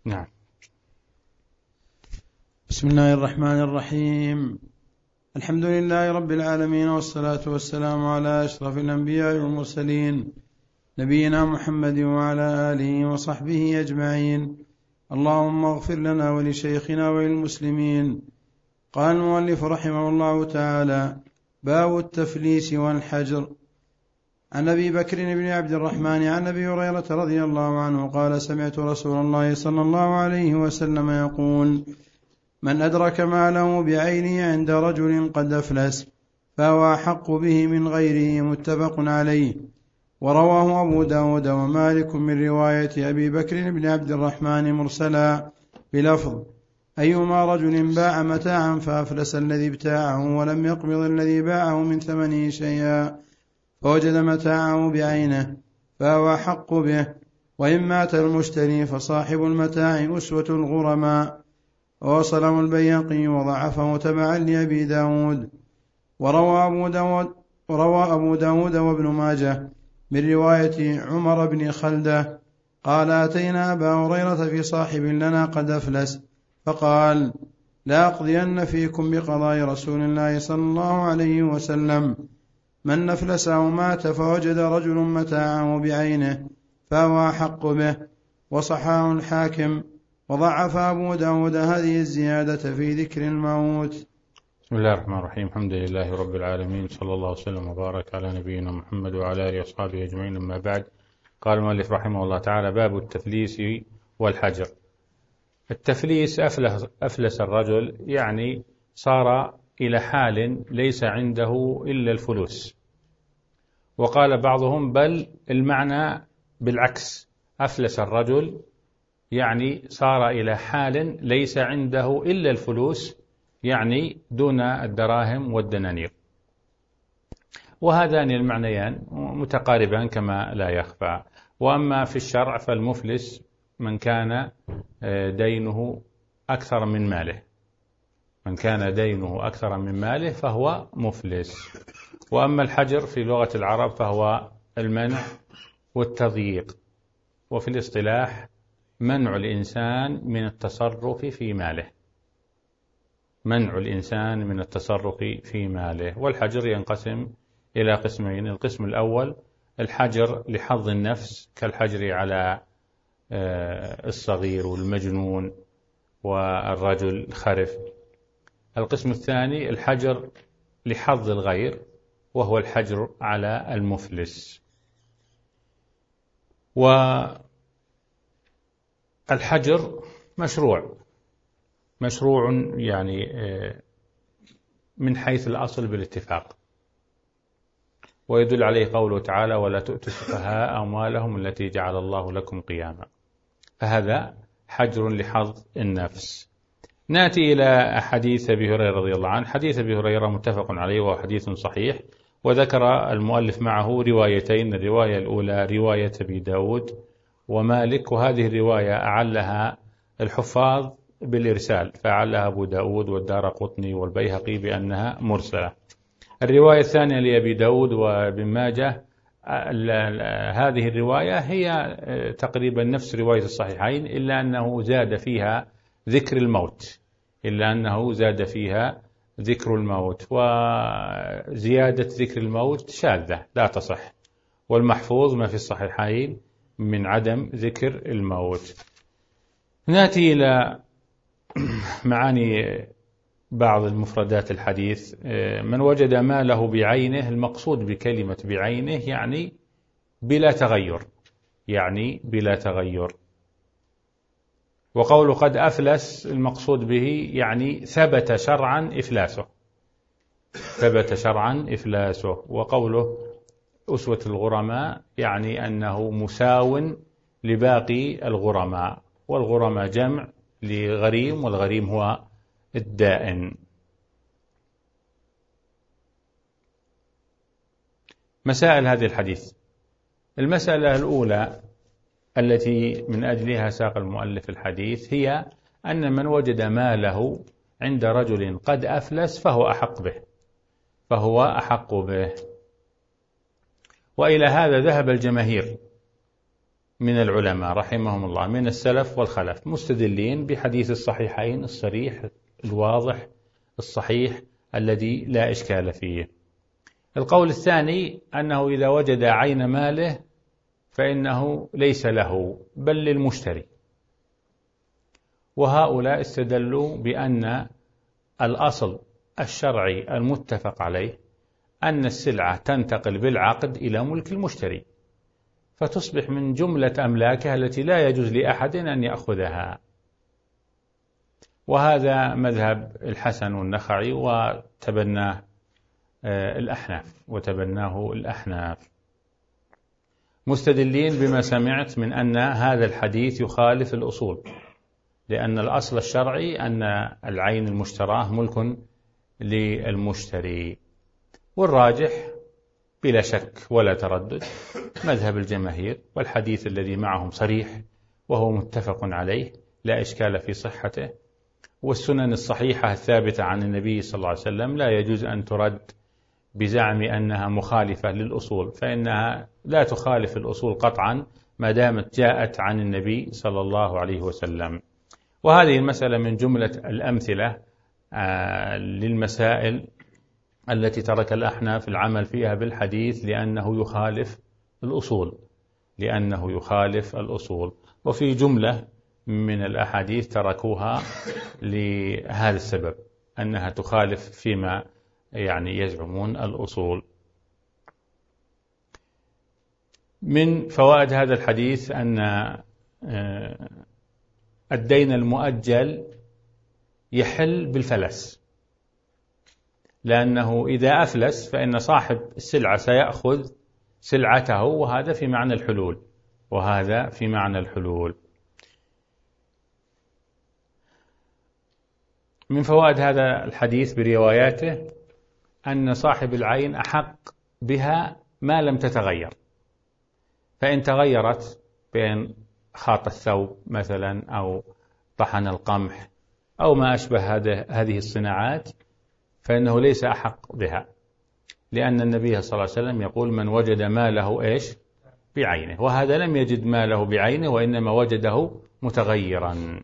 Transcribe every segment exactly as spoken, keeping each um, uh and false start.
نعم. بسم الله الرحمن الرحيم. الحمد لله رب العالمين، والصلاة والسلام على أشرف الأنبياء والمرسلين، نبينا محمد وعلى آله وصحبه أجمعين. اللهم اغفر لنا ولشيخنا وللمسلمين. قال المؤلف رحمه الله تعالى: باب التفليس والحجر. عن أبي بكر بن عبد الرحمن عن أبي هريرة رضي الله عنه قال: سمعت رسول الله صلى الله عليه وسلم يقول: من أدرك ماله بعينه عند رجل قد أفلس فهو أحق به من غيره. متفق عليه. ورواه أبو داود ومالك من رواية أبي بكر بن عبد الرحمن مرسلا بلفظ: أيما رجل باع متاعا فأفلس الذي ابتاعه ولم يقبض الذي باعه من ثمنه شيئا فوجد متاعه بعينه فهو أحق به. وإن مات المشتري فصاحب المتاع أسوة الغرماء. ووصله البيهقي وضعفه تبعا لأبي داود. وروى أبو داود, وروى أبو داود وابن ماجه من رواية عمر بن خلدة قال: أتينا أبا هريرة في صاحب لنا قد أفلس فقال: لا أقضين فيكم بقضاء رسول الله صلى الله عليه وسلم: من نفلس أو مات فوجد رجل متاعه بعينه فهو أحق به. وصححه الحاكم وضعف أبو داود هذه الزيادة في ذكر الموت. بسم الله الرحمن الرحيم. الحمد لله رب العالمين، صلى الله وسلم وبارك على نبينا محمد وعلى آله وأصحابه أجمعين. أما بعد، قال المؤلف رحمه الله تعالى: باب التفليس والحجر. التفليس أفلس, أفلس الرجل، يعني صار إلى حال ليس عنده إلا الفلوس. وقال بعضهم بل المعنى بالعكس: أفلس الرجل يعني صار إلى حال ليس عنده إلا الفلوس، يعني دون الدراهم والدنانير. وهذان المعنيان متقاربان كما لا يخفى. وأما في الشرع فالمفلس من كان دينه أكثر من ماله، من كان دينه أكثر من ماله فهو مفلس. وأما الحجر في لغة العرب فهو المنع والتضييق، وفي الاصطلاح منع الإنسان من التصرف في ماله، منع الإنسان من التصرف في ماله. والحجر ينقسم إلى قسمين: القسم الأول الحجر لحظ النفس كالحجر على الصغير والمجنون والرجل الخرف. القسم الثاني الحجر لحظ الغير، وهو الحجر على المفلس. والحجر مشروع مشروع يعني من حيث الأصل بالاتفاق، ويدل عليه قوله تعالى: ولا تؤتوا السفهاء أموالهم التي جعل الله لكم قياما. فهذا حجر لحظ النفس. نأتي إلى حديث أبي هريرة رضي الله عنه. حديث أبي هريرة متفق عليه وهو حديث صحيح، وذكر المؤلف معه روايتين: الرواية الأولى رواية أبي داود ومالك، وهذه الرواية أعلها الحفاظ بالإرسال، فأعلها أبو داود والدارقطني والبيهقي بأنها مرسلة. الرواية الثانية لأبي داود وابن ماجه، هذه الرواية هي تقريبا نفس رواية الصحيحين، إلا أنه زاد فيها ذكر الموت إلا أنه زاد فيها ذكر الموت وزيادة ذكر الموت شاذة لا تصح، والمحفوظ ما في الصحيحين من عدم ذكر الموت. نأتي إلى معاني بعض المفردات الحديث. من وجد ماله بعينه، المقصود بكلمة بعينه يعني بلا تغير، يعني بلا تغير. وقوله قد أفلس المقصود به يعني ثبت شرعا إفلاسه، ثبت شرعا إفلاسه. وقوله أسوة الغرماء يعني أنه مساو لباقي الغرماء، والغرماء جمع لغريم، والغريم هو الدائن. مسائل هذه الحديث: المسألة الأولى التي من أجلها ساق المؤلف الحديث هي أن من وجد ماله عند رجل قد أفلس فهو أحق به، فهو أحق به. وإلى هذا ذهب الجماهير، من العلماء رحمهم الله من السلف والخلف مستدلين بحديث الصحيحين الصريح الواضح الصحيح الذي لا إشكال فيه. القول الثاني أنه إذا وجد عين ماله فإنه ليس له بل للمشتري، وهؤلاء استدلوا بأن الأصل الشرعي المتفق عليه أن السلعة تنتقل بالعقد إلى ملك المشتري، فتصبح من جملة أملاكها التي لا يجوز لأحد أن يأخذها. وهذا مذهب الحسن والنخعي وتبناه الأحناف وتبناه الأحناف مستدلين بما سمعت من أن هذا الحديث يخالف الأصول، لأن الأصل الشرعي أن العين المشتراه ملك للمشتري. والراجح بلا شك ولا تردد مذهب الجماهير، والحديث الذي معهم صريح وهو متفق عليه لا إشكال في صحته، والسنن الصحيحة الثابتة عن النبي صلى الله عليه وسلم لا يجوز أن ترد بزعم أنها مخالفة للأصول، فإنها لا تخالف الأصول قطعا ما دامت جاءت عن النبي صلى الله عليه وسلم. وهذه المسألة من جملة الأمثلة للمسائل التي ترك الأحناف العمل فيها بالحديث لأنه يخالف الأصول لأنه يخالف الأصول وفي جملة من الأحاديث تركوها لهذا السبب، أنها تخالف فيما يعني يزعمون الأصول. من فوائد هذا الحديث أن الدين المؤجل يحل بالفلس، لأنه إذا أفلس فإن صاحب السلعة سيأخذ سلعته، وهذا في معنى الحلول وهذا في معنى الحلول. من فوائد هذا الحديث برواياته أن صاحب العين أحق بها ما لم تتغير، فإن تغيرت بين خاط الثوب مثلا أو طحن القمح أو ما أشبه هذه الصناعات فإنه ليس أحق بها، لأن النبي صلى الله عليه وسلم يقول من وجد ماله إيش بعينه، وهذا لم يجد ماله بعينه وإنما وجده متغيرا،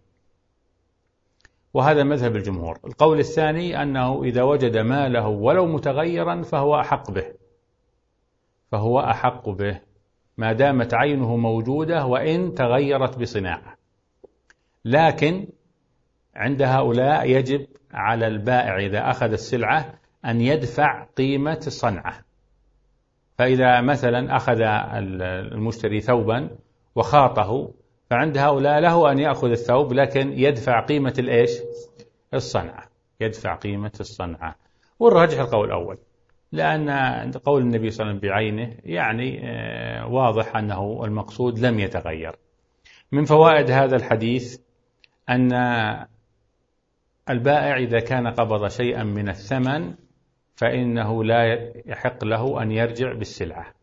وهذا مذهب الجمهور. القول الثاني أنه إذا وجد ماله ولو متغيرا فهو أحق به فهو أحق به ما دامت عينه موجودة وإن تغيرت بصناعة، لكن عند هؤلاء يجب على البائع إذا أخذ السلعة أن يدفع قيمة الصنعة. فإذا مثلا أخذ المشتري ثوبا وخاطه فعند هؤلاء له أن يأخذ الثوب لكن يدفع قيمة الإيش الصنعة يدفع قيمة الصنعة. والراجح القول الأول، لأن قول النبي صلى الله عليه وسلم بعينه يعني واضح أنه المقصود لم يتغير. من فوائد هذا الحديث أن البائع إذا كان قبض شيئا من الثمن فإنه لا يحق له أن يرجع بالسلعة،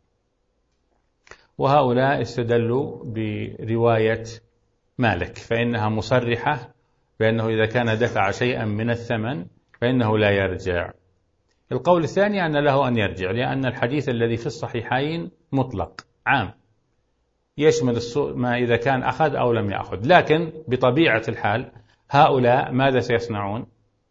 وهؤلاء استدلوا برواية مالك فإنها مصرحة بأنه إذا كان دفع شيئا من الثمن فإنه لا يرجع. القول الثاني أن له أن يرجع، لأن الحديث الذي في الصحيحين مطلق عام يشمل ما إذا كان أخذ أو لم يأخذ، لكن بطبيعة الحال هؤلاء ماذا سيصنعون؟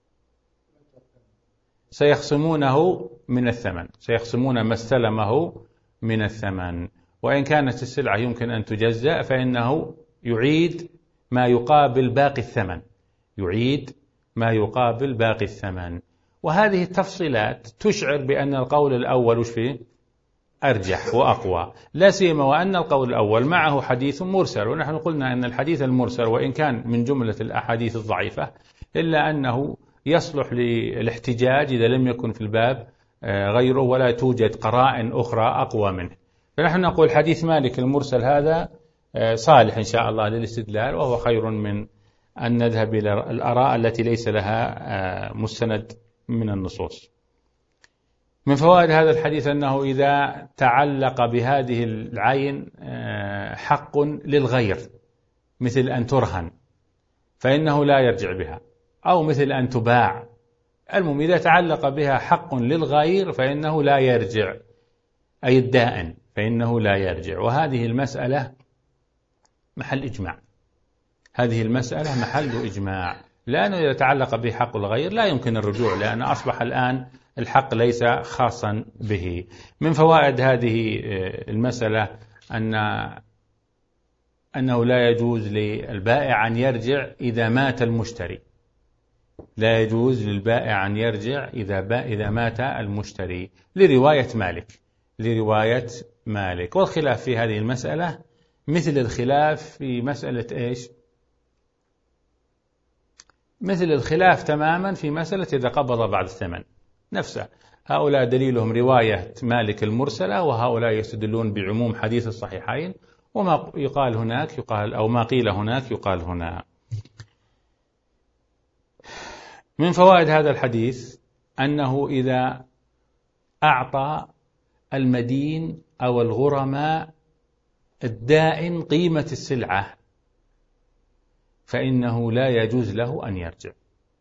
سيخصمونه من الثمن سيخصمون ما استلمه من الثمن، وإن كانت السلعة يمكن أن تجزأ فإنه يعيد ما يقابل باقي الثمن يعيد ما يقابل باقي الثمن. وهذه التفصيلات تشعر بأن القول الأول وش فيه أرجح وأقوى، لا سيما وأن القول الأول معه حديث مرسل، ونحن قلنا أن الحديث المرسل وإن كان من جملة الأحاديث الضعيفة إلا أنه يصلح للاحتجاج إذا لم يكن في الباب غيره ولا توجد قرائن أخرى أقوى منه. فنحن نقول حديث مالك المرسل هذا صالح إن شاء الله للاستدلال، وهو خير من أن نذهب إلى الآراء التي ليس لها مستند من النصوص. من فوائد هذا الحديث أنه إذا تعلق بهذه العين حق للغير مثل أن ترهن فإنه لا يرجع بها، أو مثل أن تباع. المهم إذا تعلق بها حق للغير فإنه لا يرجع، أي الدائن فإنه لا يرجع. وهذه المسألة محل إجماع، هذه المسألة محل إجماع، لأنه إذا تعلق به حق الغير لا يمكن الرجوع، لأن أصبح الآن الحق ليس خاصا به. من فوائد هذه المسألة أن أنه لا يجوز للبائع أن يرجع إذا مات المشتري، لا يجوز للبائع أن يرجع إذا إذا مات المشتري لرواية مالك لرواية مالك. والخلاف في هذه المسألة مثل الخلاف في مسألة إيش؟ مثل الخلاف تماما في مسألة إذا قبض بعد الثمن نفسه. هؤلاء دليلهم رواية مالك المرسلة، وهؤلاء يستدلون بعموم حديث الصحيحين، وما يقال هناك يقال أو ما قيل هناك يقال هنا. من فوائد هذا الحديث أنه إذا أعطى المدين أو الغرماء الدائن قيمة السلعة فإنه لا يجوز له أن يرجع.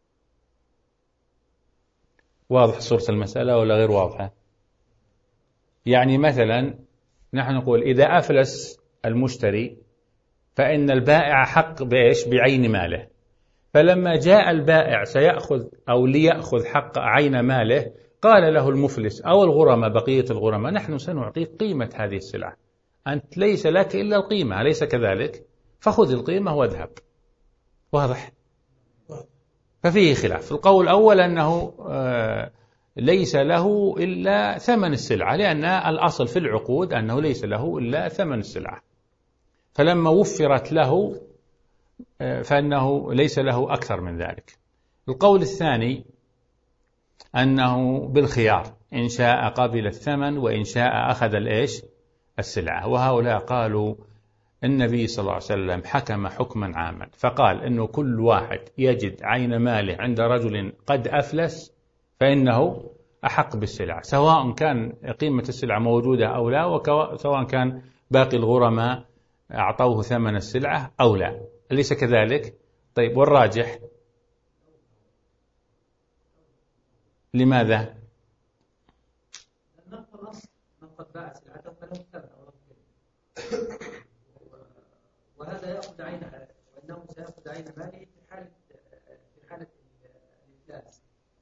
واضح صورة المسألة ولا غير واضحة؟ يعني مثلا نحن نقول إذا أفلس المشتري فإن البائع حق بإيش؟ بعين ماله. فلما جاء البائع سيأخذ أو ليأخذ حق عين ماله قال له المفلس أو الغرماء بقية الغرماء نحن سنعطيك قيمة هذه السلعة، أنت ليس لك إلا القيمة، أليس كذلك؟ فخذ القيمة واذهب. واضح؟ ففيه خلاف. القول الأول أنه ليس له إلا ثمن السلعة، لأن الأصل في العقود أنه ليس له إلا ثمن السلعة، فلما وفرت له فإنه ليس له أكثر من ذلك. القول الثاني أنه بالخيار، إن شاء قبل الثمن وإن شاء أخذ الإيش؟ السلعة. وهؤلاء قالوا النبي صلى الله عليه وسلم حكم حكما عاما، فقال إنه كل واحد يجد عين ماله عند رجل قد أفلس فإنه أحق بالسلعة، سواء كان قيمة السلعة موجودة أو لا، وسواء كان باقي الغرماء أعطوه ثمن السلعة أو لا، أليس كذلك؟ طيب، والراجح لماذا؟ وهذا يأخذ عين وأنه سيأخذ عين ماله في حالة في حالة الإفلاس.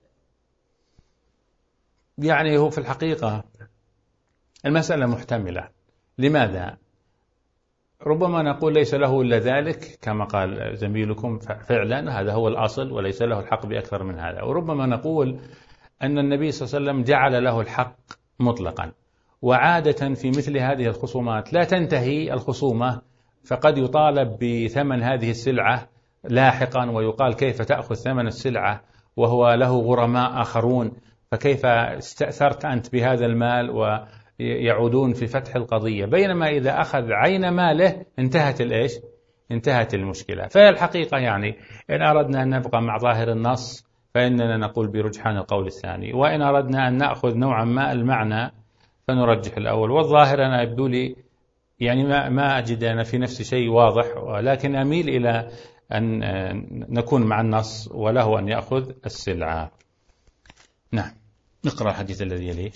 يعني هو في الحقيقة المسألة محتملة. لماذا؟ ربما نقول ليس له إلا ذلك كما قال زميلكم، فعلا هذا هو الأصل وليس له الحق بأكثر من هذا. وربما نقول أن النبي صلى الله عليه وسلم جعل له الحق مطلقا، وعادة في مثل هذه الخصومات لا تنتهي الخصومة، فقد يطالب بثمن هذه السلعة لاحقا ويقال كيف تأخذ ثمن السلعة وهو له غرماء آخرون، فكيف استأثرت أنت بهذا المال، ويعودون في فتح القضية. بينما إذا أخذ عين ماله انتهت الإيش؟ انتهت المشكلة. فهي الحقيقة يعني إن أردنا أن نبقى مع ظاهر النص فإننا نقول برجحان القول الثاني، وإن أردنا أن نأخذ نوعا ما المعنى فنرجح الأول. والظاهر أنا يبدو لي يعني ما ما أجد أنا في نفسي شيء واضح، ولكن أميل إلى أن نكون مع النص وله أن يأخذ السلعة. نعم، نقرأ الحديث الذي يليه.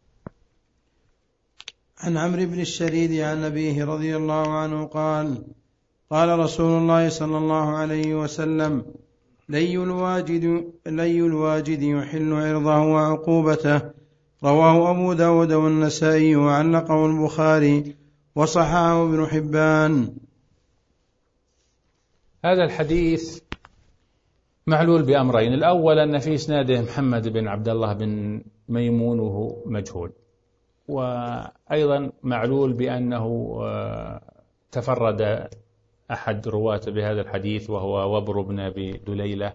عن عمرو بن الشريد عن أبيه رضي الله عنه قال قال رسول الله صلى الله عليه وسلم لي الواجد, لي الواجد يحل عرضه وعقوبته. رواه أبو داود والنسائي وعلقه البخاري وصححه ابن حبان. هذا الحديث معلول بأمرين. الأول أن في إسناده محمد بن عبد الله بن ميمون وهو مجهول، وأيضا معلول بأنه تفرد أحد رواة بهذا الحديث وهو وبر بن أبي دليلة.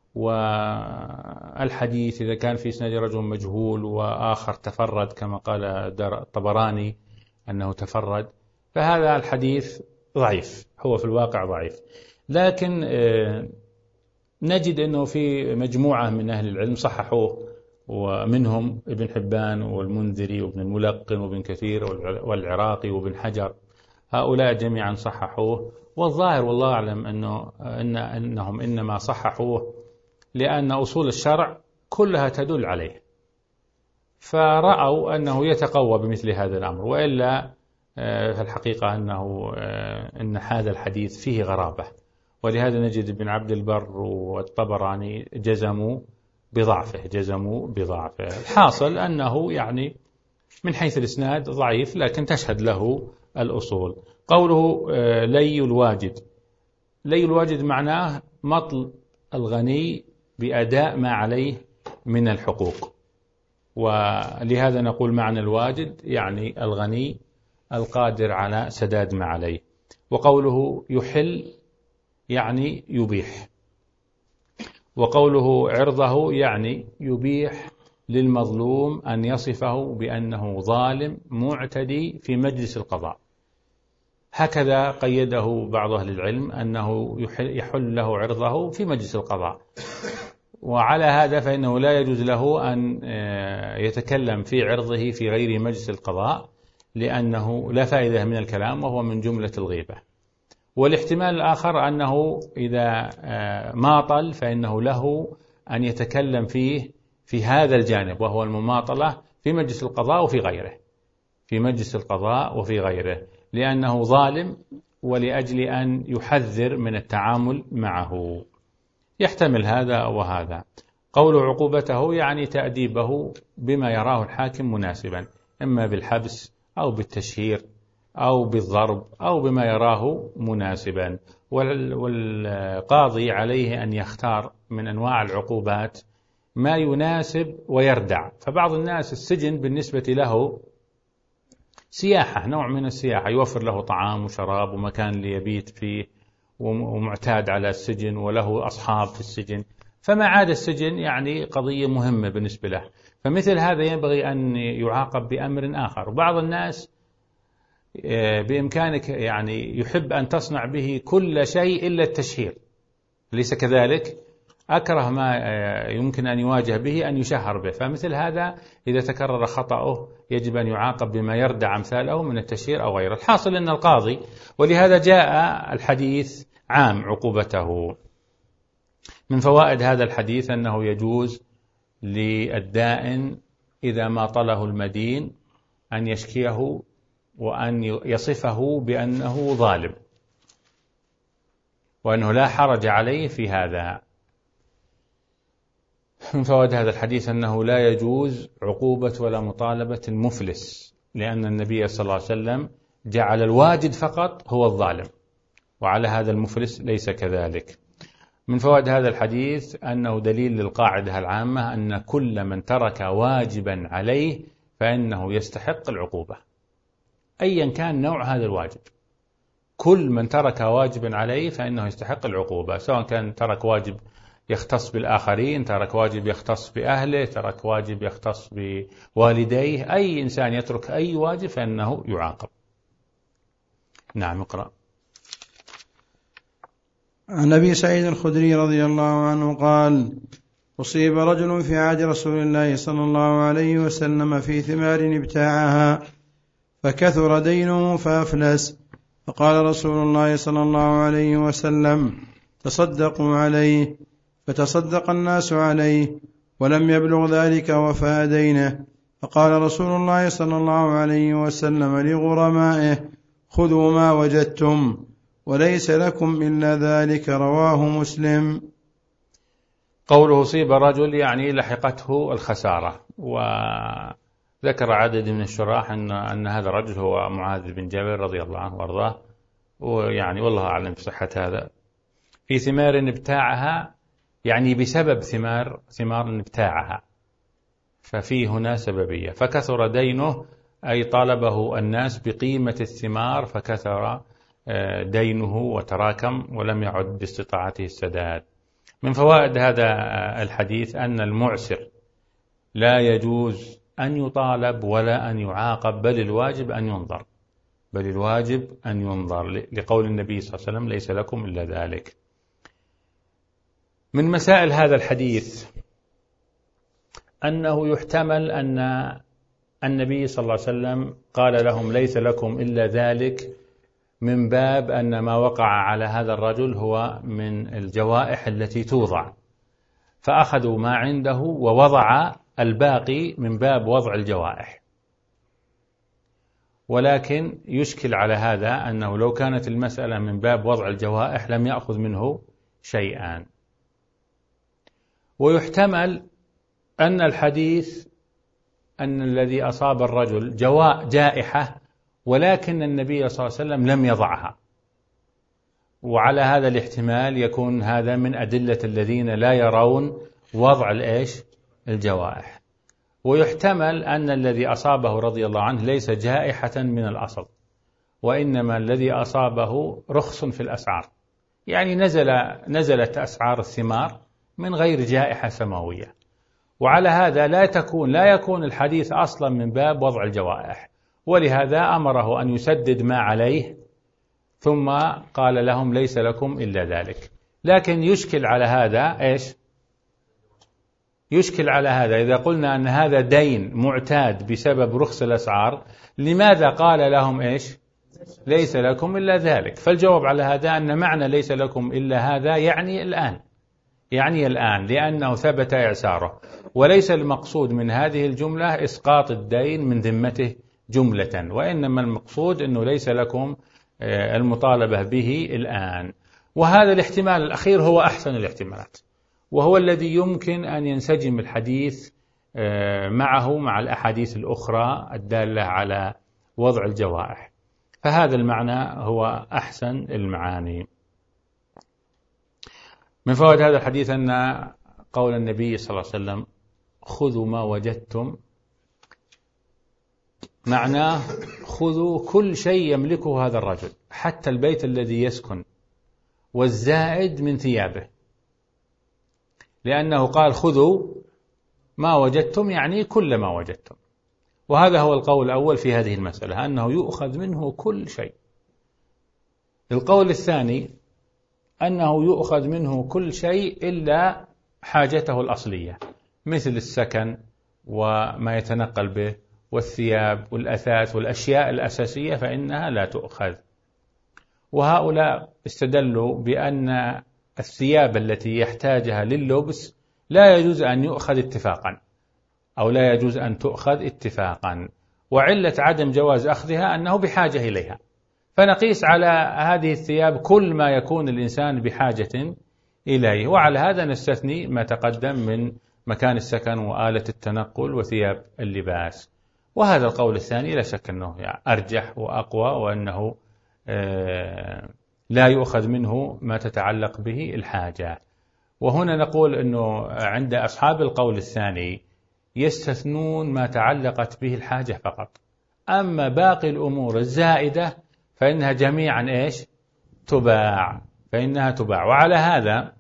والحديث إذا كان في إسناد رجل مجهول وآخر تفرد كما قال الطبراني أنه تفرد، فهذا الحديث ضعيف، هو في الواقع ضعيف. لكن نجد أنه في مجموعة من أهل العلم صححوه، ومنهم ابن حبان والمنذري وابن الملقن وابن كثير والعراقي وابن حجر، هؤلاء جميعا صححوه. والظاهر والله أعلم أنه إن أنهم إنما صححوه لأن أصول الشرع كلها تدل عليه، فرأوا أنه يتقوى بمثل هذا الأمر، وإلا في الحقيقة أنه أن هذا الحديث فيه غرابة، ولهذا نجد ابن عبد البر والطبراني جزموا بضعفه جزموا بضعفه الحاصل أنه يعني من حيث الإسناد ضعيف، لكن تشهد له الأصول. قوله لي الواجد، لي الواجد معناه مطل الغني بأداء ما عليه من الحقوق، ولهذا نقول معنى الواجد يعني الغني القادر على سداد ما عليه. وقوله يحل يعني يبيح، وقوله عرضه يعني يبيح للمظلوم أن يصفه بأنه ظالم معتدي في مجلس القضاء. هكذا قيده بعض أهل العلم أنه يحل له عرضه في مجلس القضاء، وعلى هذا فإنه لا يجوز له أن يتكلم في عرضه في غير مجلس القضاء، لأنه لا فائدة من الكلام وهو من جملة الغيبة. والاحتمال الآخر أنه إذا ماطل فإنه له أن يتكلم فيه في هذا الجانب، وهو المماطلة في مجلس القضاء وفي غيره في مجلس القضاء وفي غيره لأنه ظالم، ولأجل أن يحذر من التعامل معه. يحتمل هذا وهذا. قول عقوبته يعني تأديبه بما يراه الحاكم مناسبا، إما بالحبس أو بالتشهير أو بالضرب أو بما يراه مناسبا. والقاضي عليه أن يختار من أنواع العقوبات ما يناسب ويردع. فبعض الناس السجن بالنسبة له سياحة، نوع من السياحة، يوفر له طعام وشراب ومكان ليبيت فيه ومعتاد على السجن وله أصحاب في السجن، فما عاد السجن يعني قضية مهمة بالنسبة له. فمثل هذا ينبغي أن يعاقب بأمر آخر. وبعض الناس بإمكانك يعني يحب أن تصنع به كل شيء إلا التشهير، ليس كذلك؟ أكره ما يمكن أن يواجه به أن يشهر به. فمثل هذا إذا تكرر خطأه يجب أن يعاقب بما يردع أمثاله من التشهير أو غيره. الحاصل أن القاضي، ولهذا جاء الحديث عام عقوبته. من فوائد هذا الحديث أنه يجوز للدائن إذا ما طله المدين أن يشكيه وأن يصفه بأنه ظالم، وأنه لا حرج عليه في هذا. من فوائد هذا الحديث أنه لا يجوز عقوبة ولا مطالبة المفلس، لأن النبي صلى الله عليه وسلم جعل الواجد فقط هو الظالم، وعلى هذا المفلس ليس كذلك. من فوائد هذا الحديث أنه دليل للقاعدة العامة أن كل من ترك واجبا عليه فإنه يستحق العقوبة، أيا كان نوع هذا الواجب. كل من ترك واجبا عليه فإنه يستحق العقوبة، سواء كان ترك واجب يختص بالآخرين، ترك واجب يختص بأهله، ترك واجب يختص بوالديه. أي إنسان يترك أي واجب فإنه يعاقب. نعم، اقرأ. عن أبي سعيد الخدري رضي الله عنه قال: أصيب رجل في عهد رسول الله صلى الله عليه وسلم في ثمار ابتاعها فكثر دينه فأفلس، فقال رسول الله صلى الله عليه وسلم: تصدقوا عليه، فتصدق الناس عليه ولم يبلغ ذلك وفاء دينه. فقال رسول الله صلى الله عليه وسلم لغرمائه: خذوا ما وجدتم وليس لكم إلا ذلك. رواه مسلم. قوله أصيب رجل يعني لحقته الخسارة، وذكر عدد من الشراح أن, أن هذا الرجل هو معاذ بن جبل رضي الله عنه وارضاه، ويعني والله أعلم بصحة هذا. في ثمار ابتاعها يعني بسبب ثمار ثمار ابتاعها، ففي هنا سببية. فكثر دينه أي طالبه الناس بقيمة الثمار فكثر دينه وتراكم ولم يعد باستطاعته السداد. من فوائد هذا الحديث أن المعسر لا يجوز أن يطالب ولا أن يعاقب، بل الواجب أن ينظر بل الواجب أن ينظر لقول النبي صلى الله عليه وسلم: ليس لكم إلا ذلك. من مسائل هذا الحديث أنه يحتمل أن النبي صلى الله عليه وسلم قال لهم: ليس لكم إلا ذلك، من باب أن ما وقع على هذا الرجل هو من الجوائح التي توضع، فأخذوا ما عنده ووضع الباقي من باب وضع الجوائح. ولكن يشكل على هذا أنه لو كانت المسألة من باب وضع الجوائح لم يأخذ منه شيئا. ويحتمل أن الحديث أن الذي أصاب الرجل جواء جائحة ولكن النبي صلى الله عليه وسلم لم يضعها، وعلى هذا الاحتمال يكون هذا من أدلة الذين لا يرون وضع الإيش الجوائح. ويحتمل أن الذي أصابه رضي الله عنه ليس جائحة من الأصل، وإنما الذي أصابه رخص في الأسعار، يعني نزل نزلت أسعار الثمار من غير جائحة سماوية. وعلى هذا لا تكون لا يكون الحديث أصلا من باب وضع الجوائح، ولهذا أمره أن يسدد ما عليه ثم قال لهم ليس لكم إلا ذلك. لكن يشكل على هذا إيش؟ يشكل على هذا إذا قلنا أن هذا دين معتاد بسبب رخص الأسعار، لماذا قال لهم إيش؟ ليس لكم إلا ذلك. فالجواب على هذا أن معنى ليس لكم إلا هذا يعني الآن، يعني الآن لأنه ثبت إعساره، وليس المقصود من هذه الجملة إسقاط الدين من ذمته جملة، وإنما المقصود أنه ليس لكم المطالبة به الآن. وهذا الاحتمال الأخير هو أحسن الاحتمالات، وهو الذي يمكن أن ينسجم الحديث معه مع الأحاديث الأخرى الدالة على وضع الجوائح، فهذا المعنى هو أحسن المعاني. من فوائد هذا الحديث أن قول النبي صلى الله عليه وسلم خذوا ما وجدتم، معناه خذوا كل شيء يملكه هذا الرجل حتى البيت الذي يسكن والزائد من ثيابه، لأنه قال خذوا ما وجدتم يعني كل ما وجدتم. وهذا هو القول الأول في هذه المسألة، أنه يؤخذ منه كل شيء. القول الثاني أنه يؤخذ منه كل شيء إلا حاجته الأصلية، مثل السكن وما يتنقل به والثياب والأثاث والأشياء الأساسية فإنها لا تؤخذ. وهؤلاء استدلوا بأن الثياب التي يحتاجها لللبس لا يجوز أن يؤخذ اتفاقا، أو لا يجوز أن تؤخذ اتفاقا، وعلة عدم جواز أخذها أنه بحاجة إليها، فنقيس على هذه الثياب كل ما يكون الإنسان بحاجة إليه، وعلى هذا نستثني ما تقدم من مكان السكن وآلة التنقل وثياب اللباس. وهذا القول الثاني لا شك أنه أرجح وأقوى، وأنه لا يؤخذ منه ما تتعلق به الحاجة. وهنا نقول أنه عند أصحاب القول الثاني يستثنون ما تعلقت به الحاجة فقط، أما باقي الأمور الزائدة فإنها جميعا إيش؟ تباع، فإنها تباع. وعلى هذا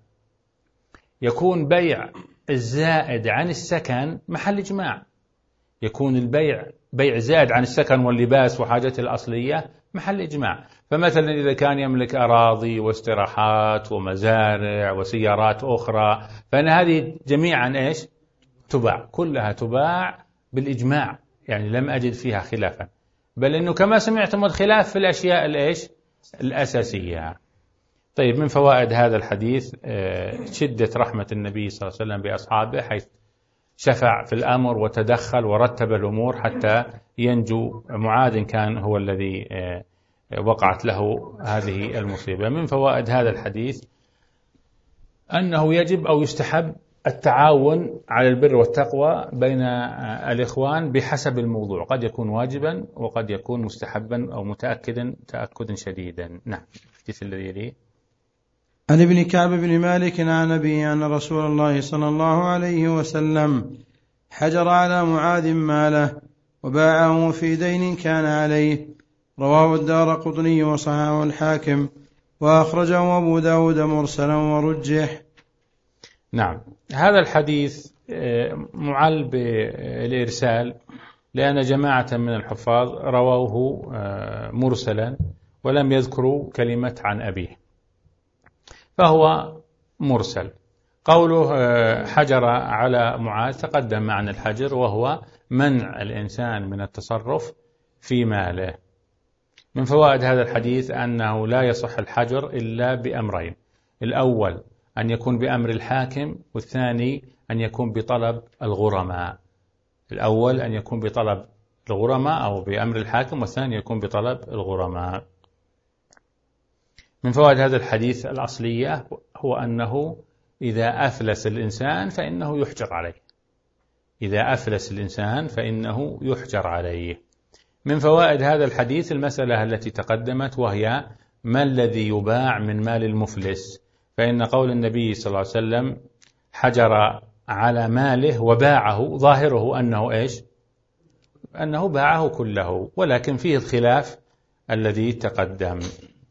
يكون بيع الزائد عن السكن محل إجماع، يكون البيع بيع زائد عن السكن واللباس وحاجته الأصلية محل إجماع. فمثلا إذا كان يملك أراضي واستراحات ومزارع وسيارات أخرى فإن هذه جميعا إيش؟ تباع، كلها تباع بالإجماع، يعني لم أجد فيها خلافا، بل إنه كما سمعتم الخلاف في الأشياء الإيش؟ الأساسية. طيب، من فوائد هذا الحديث شدة رحمة النبي صلى الله عليه وسلم بأصحابه، حيث شفع في الأمر وتدخل ورتب الأمور حتى ينجو معاذ، كان هو الذي وقعت له هذه المصيبة. من فوائد هذا الحديث أنه يجب أو يستحب التعاون على البر والتقوى بين الإخوان بحسب الموضوع، قد يكون واجبا وقد يكون مستحبا أو متأكدا تأكدا شديدا. نعم. الحديث الذي يليه عن ابن كعب بن مالك عن أبيه أن رسول الله صلى الله عليه وسلم حجر على معاذ ماله وباعه في دين كان عليه، رواه الدارقطني وصححه الحاكم، وأخرجه أبو داود مرسلا ورجح. نعم، هذا الحديث معل بالإرسال، لأن جماعة من الحفاظ رووه مرسلا ولم يذكروا كلمة عن أبيه، فهو مرسل. قوله حجر على معاذ تقدم معنى الحجر، وهو منع الإنسان من التصرف في ماله. من فوائد هذا الحديث أنه لا يصح الحجر إلا بأمرين: الأول أن يكون بأمر الحاكم، والثاني أن يكون بطلب الغرماء. الأول أن يكون بطلب الغرماء أو بأمر الحاكم، والثاني يكون بطلب الغرماء. من فوائد هذا الحديث الأصلية هو أنه إذا أفلس الإنسان فإنه يحجر عليه. إذا أفلس الإنسان فإنه يحجر عليه. من فوائد هذا الحديث المسألة التي تقدمت، وهي ما الذي يباع من مال المفلس، فإن قول النبي صلى الله عليه وسلم حجر على ماله وباعه ظاهره أنه إيش؟ أنه باعه كله، ولكن فيه الخلاف الذي تقدم.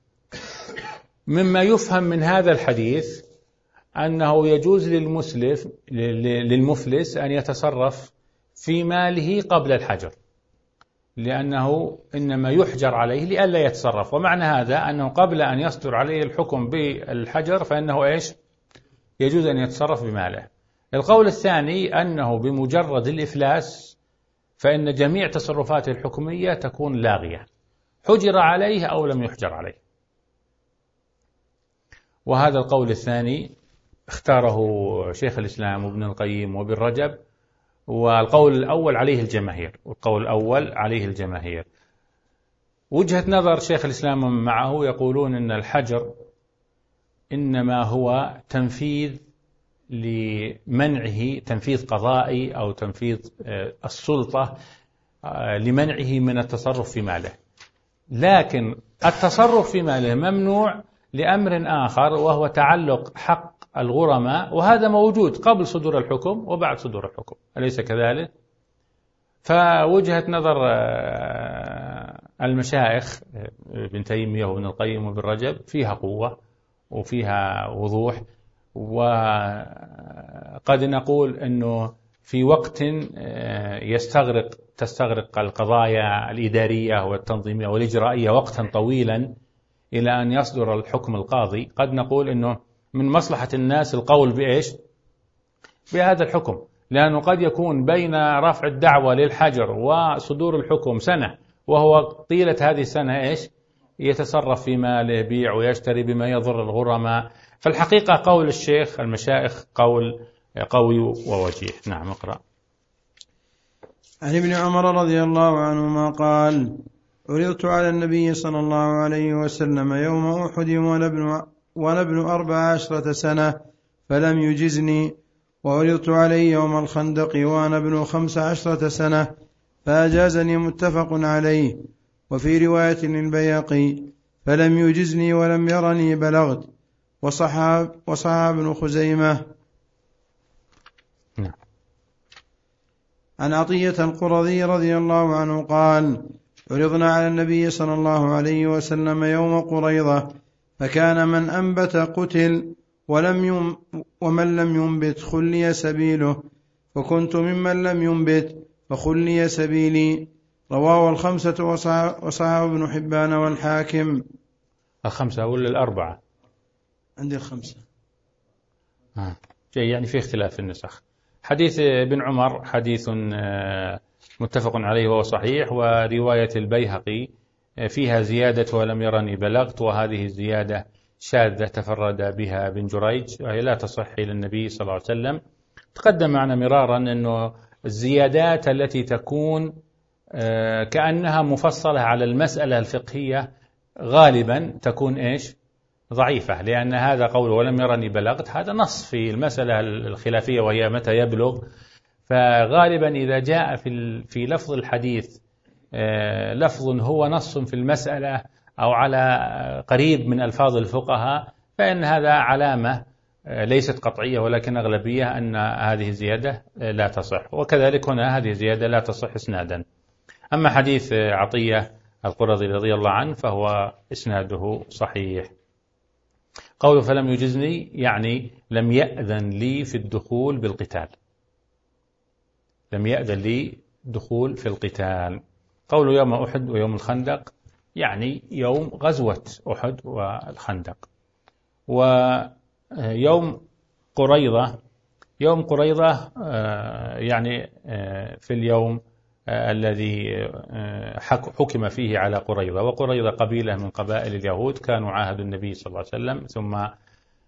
مما يفهم من هذا الحديث أنه يجوز للمسلف للمفلس أن يتصرف في ماله قبل الحجر، لأنه إنما يحجر عليه لئلا يتصرف، ومعنى هذا أنه قبل أن يصدر عليه الحكم بالحجر فإنه إيش؟ يجوز أن يتصرف بماله. القول الثاني أنه بمجرد الإفلاس فإن جميع تصرفاته الحكمية تكون لاغية، حجر عليه أو لم يحجر عليه. وهذا القول الثاني اختاره شيخ الإسلام وابن القيم وابن رجب، والقول الأول عليه الجماهير والقول الأول عليه الجماهير. وجهة نظر شيخ الإسلام معه يقولون أن الحجر إنما هو تنفيذ لمنعه، تنفيذ قضائي أو تنفيذ السلطة لمنعه من التصرف في ماله، لكن التصرف في ماله ممنوع لأمر آخر وهو تعلق حق الغرماء، وهذا موجود قبل صدور الحكم وبعد صدور الحكم، أليس كذلك؟ فوجهة نظر المشايخ ابن تيمية وابن القيم وابن رجب فيها قوة وفيها وضوح، وقد نقول أنه في وقت يستغرق تستغرق القضايا الإدارية والتنظيمية والإجرائية وقتا طويلا إلى أن يصدر الحكم القاضي، قد نقول أنه من مصلحة الناس القول بإيش؟ بهذا الحكم، لأنه قد يكون بين رفع الدعوة للحجر وصدور الحكم سنة، وهو طيلة هذه السنة إيش؟ يتصرف في ماله، يبيع ويشتري بما يضر الغرماء. فالحقيقة قول الشيخ المشايخ قول قوي ووجيه. نعم، اقرأ. عن ابن عمر رضي الله عنهما قال: عرضت على النبي صلى الله عليه وسلم يوم أحد وأنا ابن وأنا ابن أربع عشرة سنة فلم يجزني، وعرضت عليه يوم الخندق وأنا ابن خمس عشرة سنة فأجازني، متفق عليه. وفي رواية للبيهقي: فلم يجزني ولم يرني بلغت، وصحاب وصحاب ابن خزيمة. نعم. عن عطية القرظي رضي الله عنه قال: عرضنا على النبي صلى الله عليه وسلم يوم قريضة، فكان من أنبت قتل ولم يم ومن لم ينبت خلي سبيله، فكنت ممن لم ينبت فخلي سبيلي. رواه الخمسة وصححه ابن حبان والحاكم. الخمسة ولا الأربعة؟ عندي الخمسة. آه. يعني في اختلاف في النسخ. حديث ابن عمر حديث متفق عليه وهو صحيح، ورواية البيهقي فيها زيادة ولم يرني بلغت، وهذه الزيادة شاذة تفرد بها ابن جريج وهي لا تصح إلى النبي صلى الله عليه وسلم. تقدم معنا مرارا أنه الزيادات التي تكون كأنها مفصلة على المسألة الفقهية غالبا تكون إيش؟ ضعيفة، لأن هذا قول ولم يرني بلغت هذا نص في المسألة الخلافية وهي متى يبلغ. فغالبا إذا جاء في في لفظ الحديث لفظ هو نص في المسألة أو على قريب من ألفاظ الفقهاء، فإن هذا علامة ليست قطعية ولكن أغلبية أن هذه الزيادة لا تصح، وكذلك هنا هذه الزيادة لا تصح إسنادا. أما حديث عطية القرظي رضي الله عنه فهو إسناده صحيح. قوله فلم يجزني يعني لم يأذن لي في الدخول بالقتال، لم يأذن لي دخول في القتال. قوله يوم أحد ويوم الخندق يعني يوم غزوة أحد والخندق. ويوم قريضة، يوم قريضة يعني في اليوم الذي حكم فيه على قريضة، وقريضة قبيلة من قبائل اليهود كانوا عاهدوا النبي صلى الله عليه وسلم ثم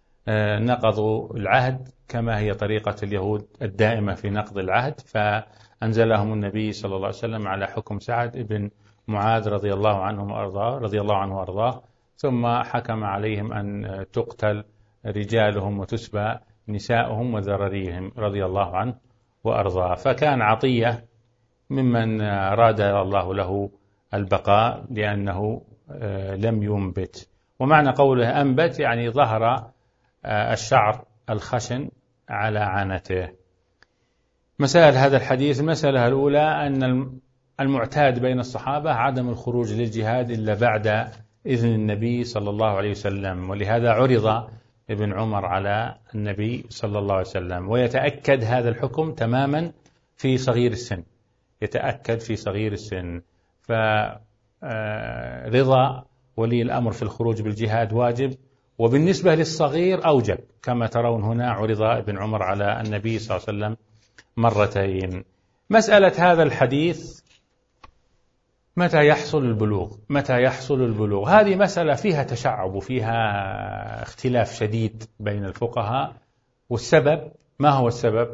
نقضوا العهد كما هي طريقة اليهود الدائمة في نقض العهد، أنزلهم النبي صلى الله عليه وسلم على حكم سعد بن معاذ رضي الله عنه وأرضاه رضي الله عنه وأرضاه، ثم حكم عليهم أن تقتل رجالهم وتسبى نساؤهم وذراريهم رضي الله عنه وأرضاه. فكان عطية ممن أراد الله له البقاء لأنه لم ينبت. ومعنى قوله أنبت يعني ظهر الشعر الخشن على عانته. مسائل هذا الحديث: المسألة الأولى أن المعتاد بين الصحابة عدم الخروج للجهاد إلا بعد إذن النبي صلى الله عليه وسلم، ولهذا عرض ابن عمر على النبي صلى الله عليه وسلم. ويتأكد هذا الحكم تماما في صغير السن، يتأكد في صغير السن. فرضا ولي الأمر في الخروج بالجهاد واجب، وبالنسبة للصغير أوجب، كما ترون هنا عرض ابن عمر على النبي صلى الله عليه وسلم مرتين. مسألة هذا الحديث متى يحصل البلوغ؟ متى يحصل البلوغ؟ هذه مسألة فيها تشعب وفيها اختلاف شديد بين الفقهاء. والسبب، ما هو السبب؟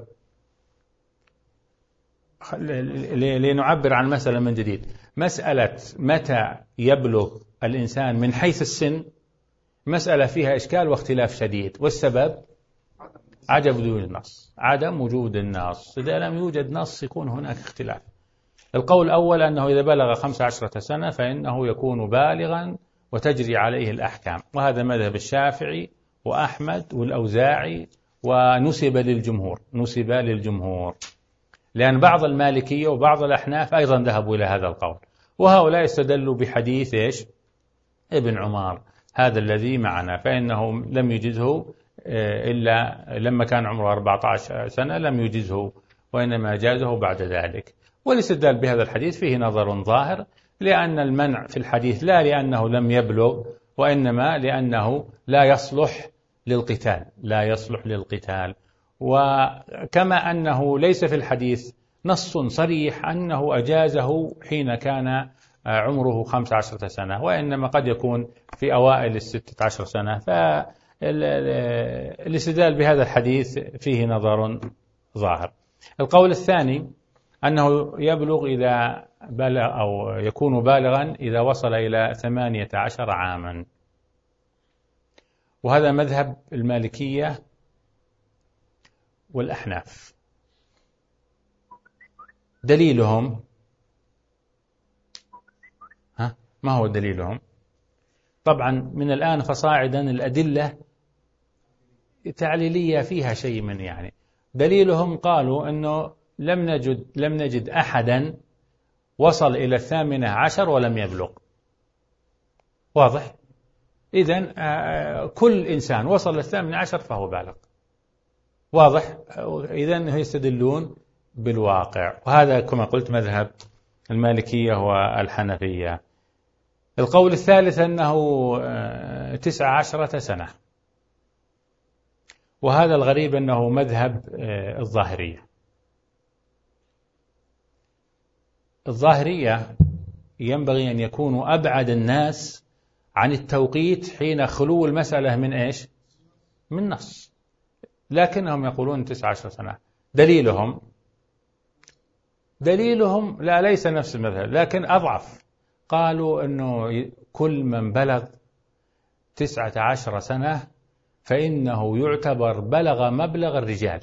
لنعبر عن مسألة من جديد. مسألة متى يبلغ الإنسان من حيث السن مسألة فيها إشكال واختلاف شديد، والسبب عدم وجود النص. عدم وجود النص، إذا لم يوجد نص يكون هناك اختلاف. القول الأول أنه إذا بلغ خمس عشرة سنة فإنه يكون بالغا وتجري عليه الأحكام، وهذا مذهب الشافعي وأحمد والأوزاعي، ونسب للجمهور نسب للجمهور لأن بعض المالكية وبعض الأحناف أيضا ذهبوا إلى هذا القول، وهؤلاء استدلوا بحديث إيش؟ ابن عمر هذا الذي معنا، فإنه لم يجزه إلا لما كان عمره أربعة عشر سنة، لم يجزه وإنما جازه بعد ذلك. والاستدلال بهذا الحديث فيه نظر ظاهر، لأن المنع في الحديث لا لأنه لم يبلغ، وإنما لأنه لا يصلح للقتال لا يصلح للقتال. وكما أنه ليس في الحديث نص صريح أنه أجازه حين كان عمره خمس عشرة سنة، وإنما قد يكون في أوائل الستة عشر سنة. فالاستدلال بهذا الحديث فيه نظر ظاهر. القول الثاني أنه يبلغ إذا بلغ أو يكون بالغا إذا وصل إلى ثمانية عشر عاما، وهذا مذهب المالكية والأحناف. دليلهم، ها ما هو دليلهم؟ طبعا من الآن فصاعدا الأدلة تعليلية فيها شيء من يعني دليلهم قالوا أنه لم نجد لم نجد أحدا وصل إلى الثامنة عشر ولم يبلغ. واضح؟ إذن كل إنسان وصل للثامنة عشر فهو بالغ. واضح؟ إذن يستدلون بالواقع، وهذا كما قلت مذهب المالكية والحنفية. القول الثالث أنه تسع عشرة سنة، وهذا الغريب أنه مذهب الظاهرية. الظاهرية ينبغي أن يكونوا أبعد الناس عن التوقيت حين خلو المسألة من إيش؟ من نص، لكنهم يقولون تسع عشر سنة. دليلهم دليلهم لا ليس نفس المذهب لكن أضعف. قالوا أنه كل من بلغ تسعة عشر سنة فإنه يعتبر بلغ مبلغ الرجال.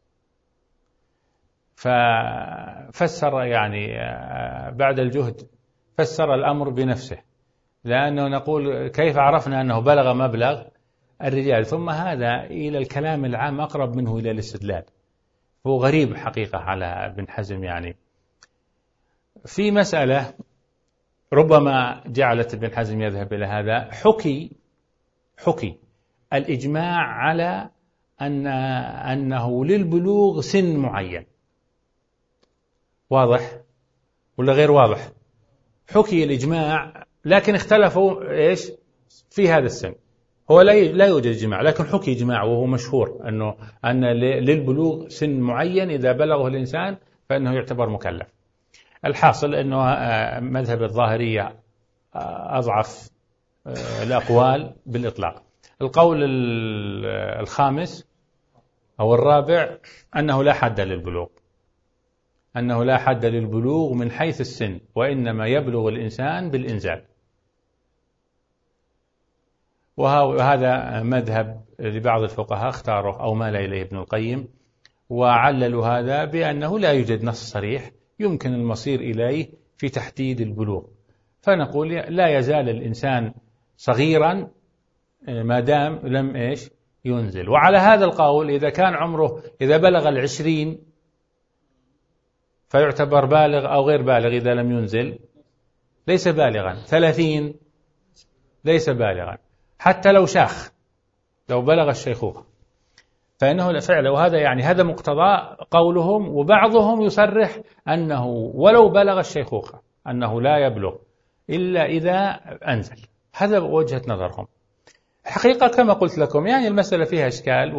ففسر يعني بعد الجهد فسر الأمر بنفسه، لأنه نقول كيف عرفنا أنه بلغ مبلغ الرجال؟ ثم هذا إلى الكلام العام أقرب منه إلى الاستدلال، هو غريب حقيقة على ابن حزم. يعني في مسألة ربما جعلت ابن حزم يذهب إلى هذا، حكي حكي الإجماع على أن أنه للبلوغ سن معين. واضح ولا غير واضح؟ حكي الإجماع، لكن اختلفوا إيش في هذا السن. هو لا يوجد إجماع، لكن حكي إجماع وهو مشهور أنه أن للبلوغ سن معين إذا بلغه الإنسان فإنه يعتبر مكلف. الحاصل أنه مذهب الظاهرية أضعف الأقوال بالإطلاق. القول الخامس أو الرابع أنه لا حد للبلوغ، أنه لا حد للبلوغ من حيث السن، وإنما يبلغ الإنسان بالإنزال. وهذا مذهب لبعض الفقهاء اختاره أو مال إليه ابن القيم، وعللوا هذا بأنه لا يوجد نص صريح يمكن المصير إليه في تحديد البلوغ، فنقول لا يزال الإنسان صغيرا ما دام لم إيش ينزل. وعلى هذا القول إذا كان عمره إذا بلغ العشرين فيعتبر بالغ أو غير بالغ إذا لم ينزل ليس بالغا، ثلاثين ليس بالغا، حتى لو شاخ لو بلغ الشيخوخة فإنه فعلا. وهذا يعني هذا مقتضى قولهم، وبعضهم يصرح أنه ولو بلغ الشيخوخة أنه لا يبلغ إلا إذا أنزل. هذا وجهة نظرهم. حقيقة كما قلت لكم يعني المسألة فيها إشكال،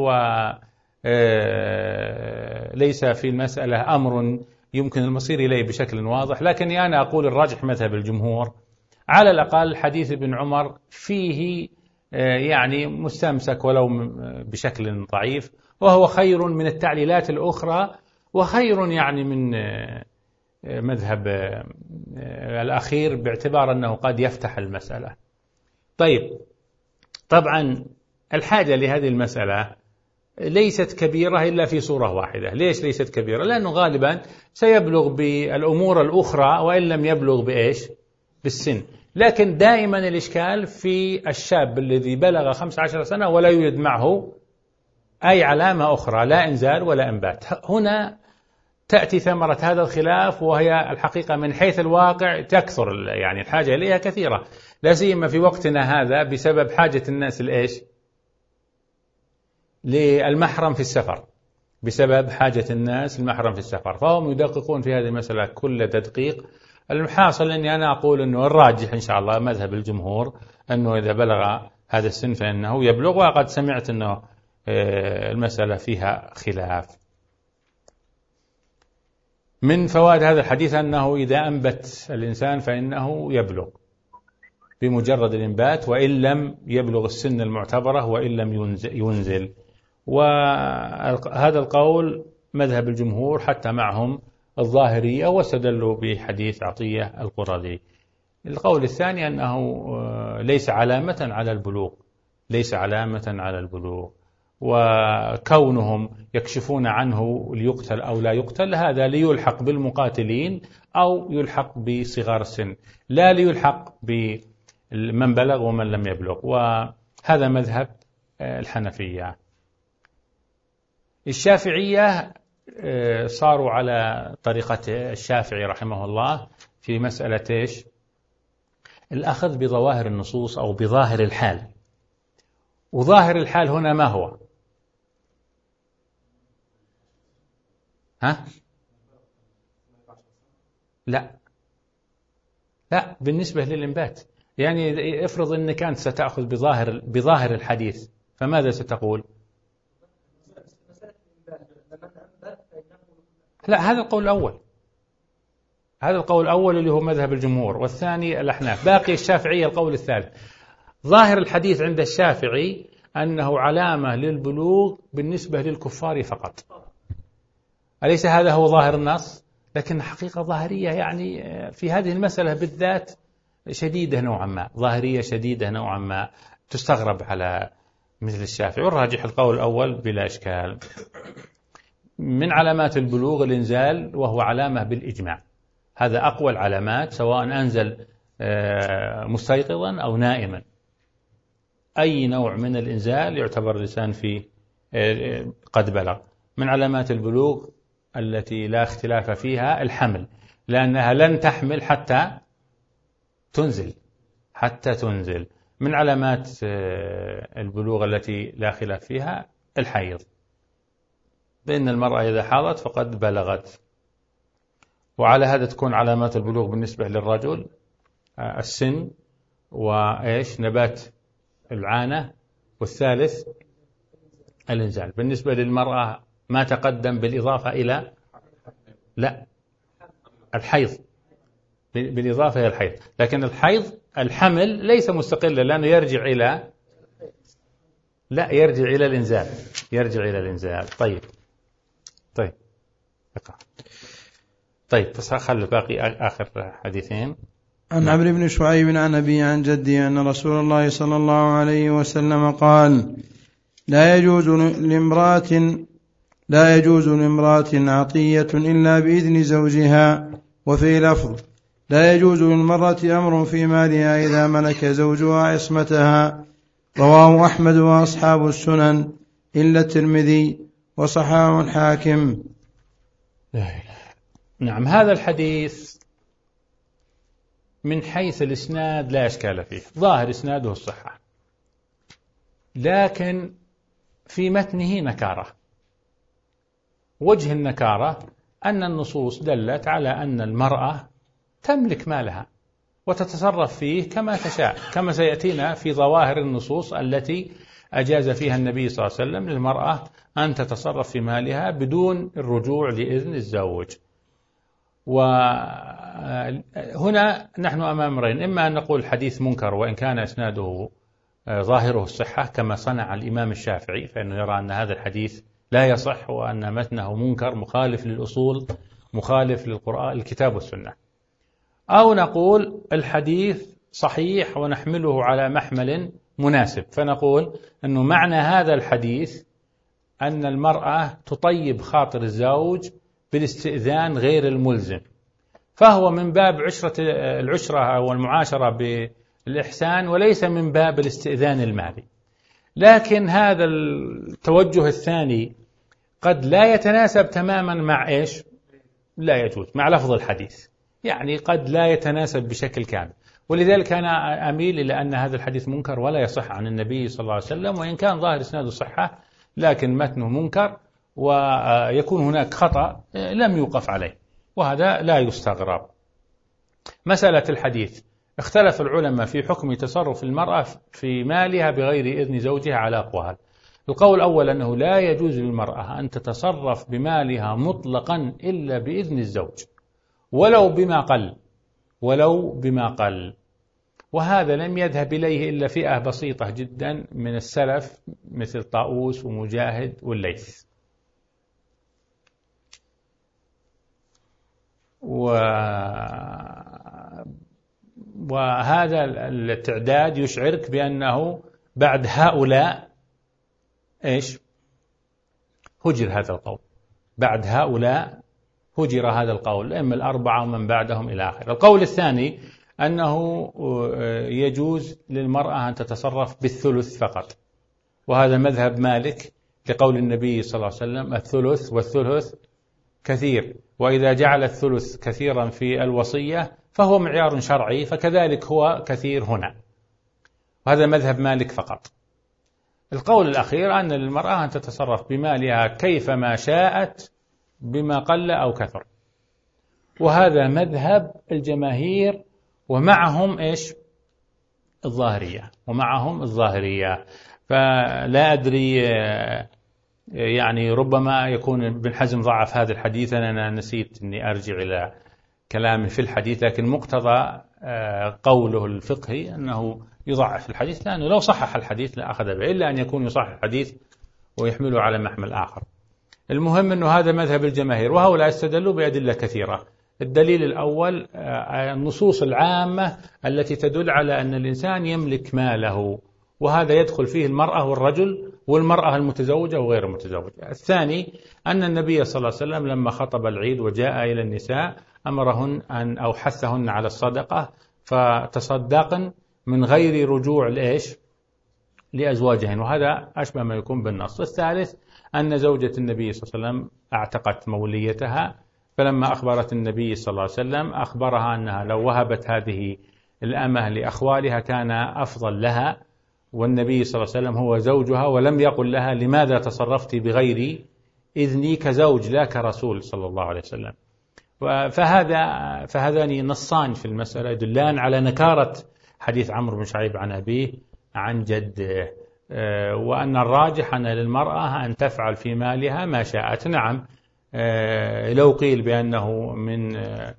وليس في المسألة أمر يمكن المصير إليه بشكل واضح، لكني أنا أقول الراجح مذهب الجمهور. على الأقل حديث ابن عمر فيه يعني مستمسك ولو بشكل ضعيف، وهو خير من التعليلات الأخرى، وخير يعني من مذهب الأخير باعتبار أنه قد يفتح المسألة. طيب، طبعا الحاجة لهذه المسألة ليست كبيرة إلا في صورة واحدة. ليش ليست كبيرة؟ لأنه غالبا سيبلغ بالأمور الأخرى وإن لم يبلغ بإيش؟ بالسن. لكن دائما الإشكال في الشاب الذي بلغ خمس عشر سنة ولا يوجد معه أي علامة أخرى، لا إنزال ولا إنبات. هنا تأتي ثمرة هذا الخلاف، وهي الحقيقة من حيث الواقع تكثر يعني الحاجة إليها كثيرة، لا سيما في وقتنا هذا بسبب حاجة الناس الإيش؟ للمحرم في السفر، بسبب حاجة الناس المحرم في السفر، فهم يدققون في هذه المسألة كل تدقيق. الحاصل أني أنا أقول أنه الراجح إن شاء الله مذهب الجمهور أنه إذا بلغ هذا السن فإنه يبلغ، وقد سمعت أنه المسألة فيها خلاف. من فوائد هذا الحديث أنه إذا أنبت الإنسان فإنه يبلغ بمجرد الإنبات، وإن لم يبلغ السن المعتبرة وإن لم ينزل. وهذا القول مذهب الجمهور حتى معهم الظاهرية، واستدلوا بحديث عطية القرظي. القول الثاني أنه ليس علامة على البلوغ، ليس علامة على البلوغ، وكونهم يكشفون عنه ليقتل أو لا يقتل هذا ليلحق بالمقاتلين أو يلحق بصغار السن، لا ليلحق بمن بلغ ومن لم يبلغ. وهذا مذهب الحنفية. الشافعية صاروا على طريقة الشافعي رحمه الله في مسألة إيش؟ الأخذ بظواهر النصوص أو بظاهر الحال. وظاهر الحال هنا ما هو؟ ها؟ لا لا بالنسبة للإنبات، يعني افرض أنك أنت ستأخذ بظاهر بظاهر الحديث، فماذا ستقول؟ لا، هذا القول الأول، هذا القول الأول اللي هو مذهب الجمهور، والثاني الأحناف. باقي الشافعية القول الثالث. ظاهر الحديث عند الشافعي أنه علامة للبلوغ بالنسبة للكفار فقط. أليس هذا هو ظاهر النص؟ لكن حقيقة ظاهرية يعني في هذه المسألة بالذات شديدة نوعا ما، ظاهرية شديدة نوعا ما، تستغرب على مثل الشافعي. والراجح القول الأول بلا إشكال. من علامات البلوغ الإنزال، وهو علامة بالإجماع، هذا أقوى العلامات، سواء أنزل مستيقظا أو نائما، أي نوع من الإنزال يعتبر الإنسان فيه قد بلغ. من علامات البلوغ التي لا اختلاف فيها الحمل، لأنها لن تحمل حتى تنزل حتى تنزل. من علامات البلوغ التي لا خلاف فيها الحيض، بأن المرأة إذا حاضت فقد بلغت. وعلى هذا تكون علامات البلوغ بالنسبة للرجل السن، وإيش نبات العانة، والثالث الإنزال. بالنسبة للمرأة ما تقدم بالإضافة إلى لا الحيض، بالإضافة إلى الحيض. لكن الحيض الحمل ليس مستقلا، لأنه يرجع إلى لا يرجع إلى الإنزال، يرجع إلى الإنزال. طيب طيب اقرأ. طيب فخلي باقي آخر حديثين. عن عمرو بن شعيب عن أبي عن جدي أن رسول الله صلى الله عليه وسلم قال لا يجوز لامرأة لا يجوز لامرأة عطية إلا بإذن زوجها. وفي لفظ لا يجوز للمرأة أمر في مالها إذا ملك زوجها عصمتها. رواه أحمد وأصحاب السنن إلا الترمذي وصححه الحاكم. نعم، هذا الحديث من حيث الإسناد لا إشكال فيه، ظاهر إسناده الصحة، لكن في متنه نكارة. وجه النكارة أن النصوص دلت على أن المرأة تملك مالها وتتصرف فيه كما تشاء، كما سيأتينا في ظواهر النصوص التي أجاز فيها النبي صلى الله عليه وسلم للمرأة أن تتصرف في مالها بدون الرجوع لإذن الزوج. وهنا نحن أمام أمرين، إما أن نقول الحديث منكر وإن كان إسناده ظاهره الصحة كما صنع الإمام الشافعي، فإنه يرى أن هذا الحديث لا يصح وأن متنه منكر مخالف للأصول مخالف للقرآن الكتاب والسنة، أو نقول الحديث صحيح ونحمله على محمل مناسب، فنقول أنه معنى هذا الحديث أن المرأة تطيب خاطر الزوج بالاستئذان غير الملزم، فهو من باب عشرة العشرة أو المعاشرة بالإحسان وليس من باب الاستئذان المالي. لكن هذا التوجه الثاني قد لا يتناسب تماما مع إيش؟ لا يجوز مع لفظ الحديث، يعني قد لا يتناسب بشكل كامل، ولذلك أنا أميل إلى أن هذا الحديث منكر ولا يصح عن النبي صلى الله عليه وسلم، وإن كان ظاهر إسناده الصحة لكن متنه منكر ويكون هناك خطأ لم يوقف عليه، وهذا لا يستغرب. مسألة الحديث اختلف العلماء في حكم تصرف المرأة في مالها بغير إذن زوجها على أقوال. القول الأول أنه لا يجوز للمرأة أن تتصرف بمالها مطلقا إلا بإذن الزوج ولو بما قل ولو بما قل وهذا لم يذهب إليه إلا فئة بسيطة جدا من السلف مثل طاووس ومجاهد والليث. وهذا التعداد يشعرك بأنه بعد هؤلاء إيش هجر هذا القول، بعد هؤلاء هجر هذا القول، إما الأربعة ومن بعدهم إلى آخر. القول الثاني أنه يجوز للمرأة أن تتصرف بالثلث فقط، وهذا مذهب مالك لقول النبي صلى الله عليه وسلم الثلث والثلث كثير، وإذا جعل الثلث كثيرا في الوصية فهو معيار شرعي، فكذلك هو كثير هنا، وهذا مذهب مالك فقط. القول الأخير أن للمرأة أن تتصرف بمالها كيفما شاءت بما قل أو كثر، وهذا مذهب الجماهير ومعهم إيش الظاهرية ومعهم الظاهرية فلا أدري، يعني ربما يكون ابن حزم ضعف هذا الحديث، أنا نسيت أني أرجع إلى كلامي في الحديث، لكن مقتضى قوله الفقهي أنه يضعف الحديث، لأنه لو صحح الحديث لا أخذ به، إلا أن يكون يصحح الحديث ويحمله على محمل آخر. المهم أنه هذا مذهب الجماهير، وهؤلاء استدلوا بأدلة كثيرة. الدليل الأول النصوص العامة التي تدل على أن الإنسان يملك ماله، وهذا يدخل فيه المرأة والرجل والمرأة المتزوجة وغير المتزوجة. الثاني أن النبي صلى الله عليه وسلم لما خطب العيد وجاء إلى النساء أمرهن أن أو حثهن على الصدقة فتصدقن من غير رجوع لإيش لأزواجهن، وهذا أشبه ما يكون بالنص. الثالث أن زوجة النبي صلى الله عليه وسلم اعتقت موليتها، فلما أخبرت النبي صلى الله عليه وسلم أخبرها أنها لو وهبت هذه الأمة لأخوالها كان أفضل لها، والنبي صلى الله عليه وسلم هو زوجها ولم يقل لها لماذا تصرفت بغير إذني كزوج لا كرسول صلى الله عليه وسلم. فهذا فهذان نصان في المسألة يدلان على نكارة حديث عمرو بن شعيب عن أبيه عن جده، وأن الراجح أن للمرأة أن تفعل في مالها ما شاءت. نعم لو قيل بأنه من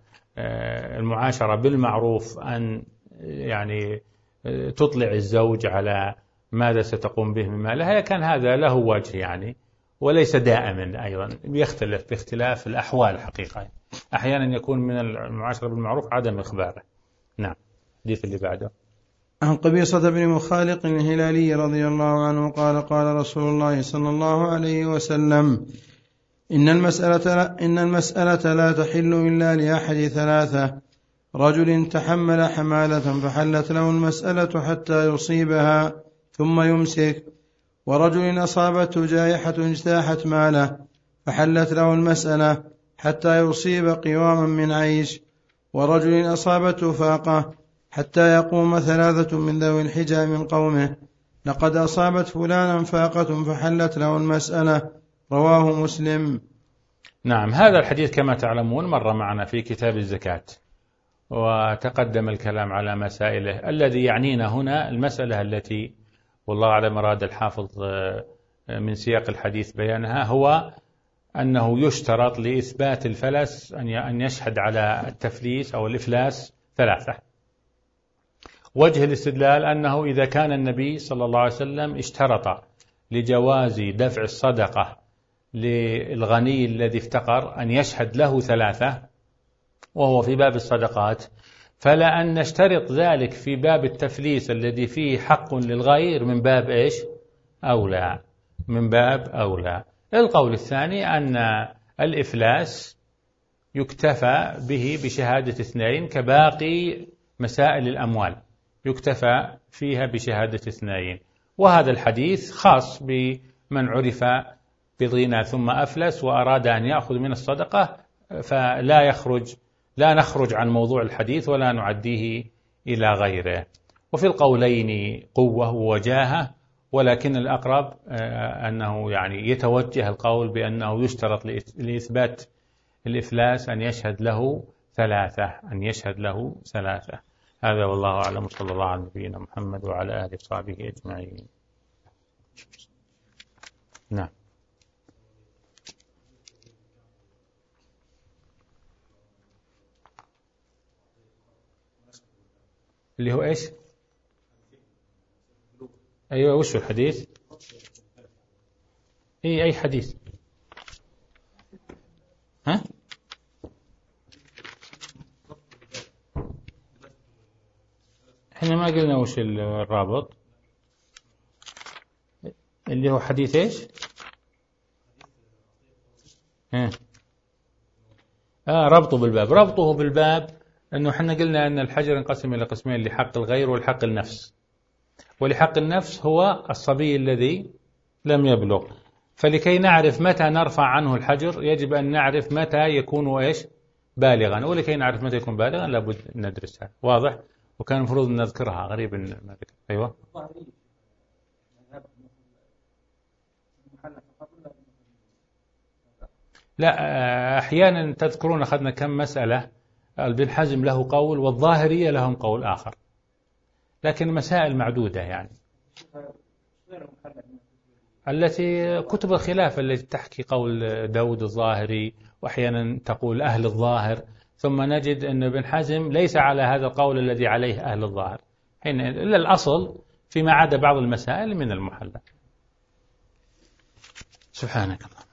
المعاشرة بالمعروف أن يعني تطلع الزوج على ماذا ستقوم به من مالها كان هذا له وجه يعني، وليس دائما، أيضا يختلف باختلاف الأحوال حقيقة. أحيانا يكون من المعاشرة بالمعروف عدم إخباره. نعم. الحديث اللي بعده عن قبيصة بن مخالق الهلالي رضي الله عنه قال قال رسول الله صلى الله عليه وسلم إن المسألة لا, إن المسألة لا تحل إلا لأحد ثلاثة: رجل تحمل حمالة فحلت له المسألة حتى يصيبها ثم يمسك، ورجل أصابته جائحة اجتاحت ماله فحلت له المسألة حتى يصيب قواما من عيش، ورجل أصابته فاقة حتى يقوم ثلاثة من ذوي الحجى من قومه: لقد أصابت فلانا فاقة فحلت له المسألة. رواه مسلم. نعم. هذا الحديث كما تعلمون مر معنا في كتاب الزكاة، وتقدم الكلام على مسائله. الذي يعنينا هنا المسألة التي والله أعلم أراد الحافظ من سياق الحديث بيانها، هو أنه يشترط لإثبات الفلس أن يشهد على التفليس أو الإفلاس ثلاثة. وجه الاستدلال أنه إذا كان النبي صلى الله عليه وسلم اشترط لجواز دفع الصدقة للغني الذي افتقر أن يشهد له ثلاثة وهو في باب الصدقات، فلا أن نشترط ذلك في باب التفليس الذي فيه حق للغير من باب إيش؟ أولى. من باب أولى. القول الثاني أن الإفلاس يكتفى به بشهادة اثنين كباقي مسائل الأموال، يكتفى فيها بشهادة اثنين. وهذا الحديث خاص بمن عرف بغنى ثم أفلس وأراد أن يأخذ من الصدقة، فلا يخرج لا نخرج عن موضوع الحديث ولا نعديه إلى غيره. وفي القولين قوة ووجاهة، ولكن الأقرب أنه يعني يتوجه القول بأنه يشترط لإثبات الإفلاس أن يشهد له ثلاثة أن يشهد له ثلاثة. هذا والله أعلم، صلى الله على نبينا محمد وعلى آله وصحبه أجمعين. نعم. اللي هو إيش؟ أيوة، وش الحديث؟ إيه أي حديث؟ ها؟ إحنا ما قلنا وش الرابط اللي هو حديث إيش؟ ها؟ آه ربطه بالباب. ربطه بالباب أنه إحنا قلنا أن الحجر ينقسم إلى قسمين: لحق الغير والحق النفس. ولحق النفس هو الصبي الذي لم يبلغ، فلكي نعرف متى نرفع عنه الحجر يجب أن نعرف متى يكون إيش؟ بالغا. ولكي نعرف متى يكون بالغا لابد ندرسها. واضح؟ وكان المفروض أن نذكرها، غريب أن ما ذكر. أيوة. لا، أحيانا تذكرون أخذنا كم مسألة ابن حزم له قول والظاهرية لهم قول آخر، لكن مسائل معدودة يعني التي كتب الخلاف التي تحكي قول داود الظاهري، وأحيانا تقول أهل الظاهر، ثم نجد أن ابن حزم ليس على هذا القول الذي عليه أهل الظاهر. حين إلا الأصل فيما عدا بعض المسائل من المحلى. سبحانك الله.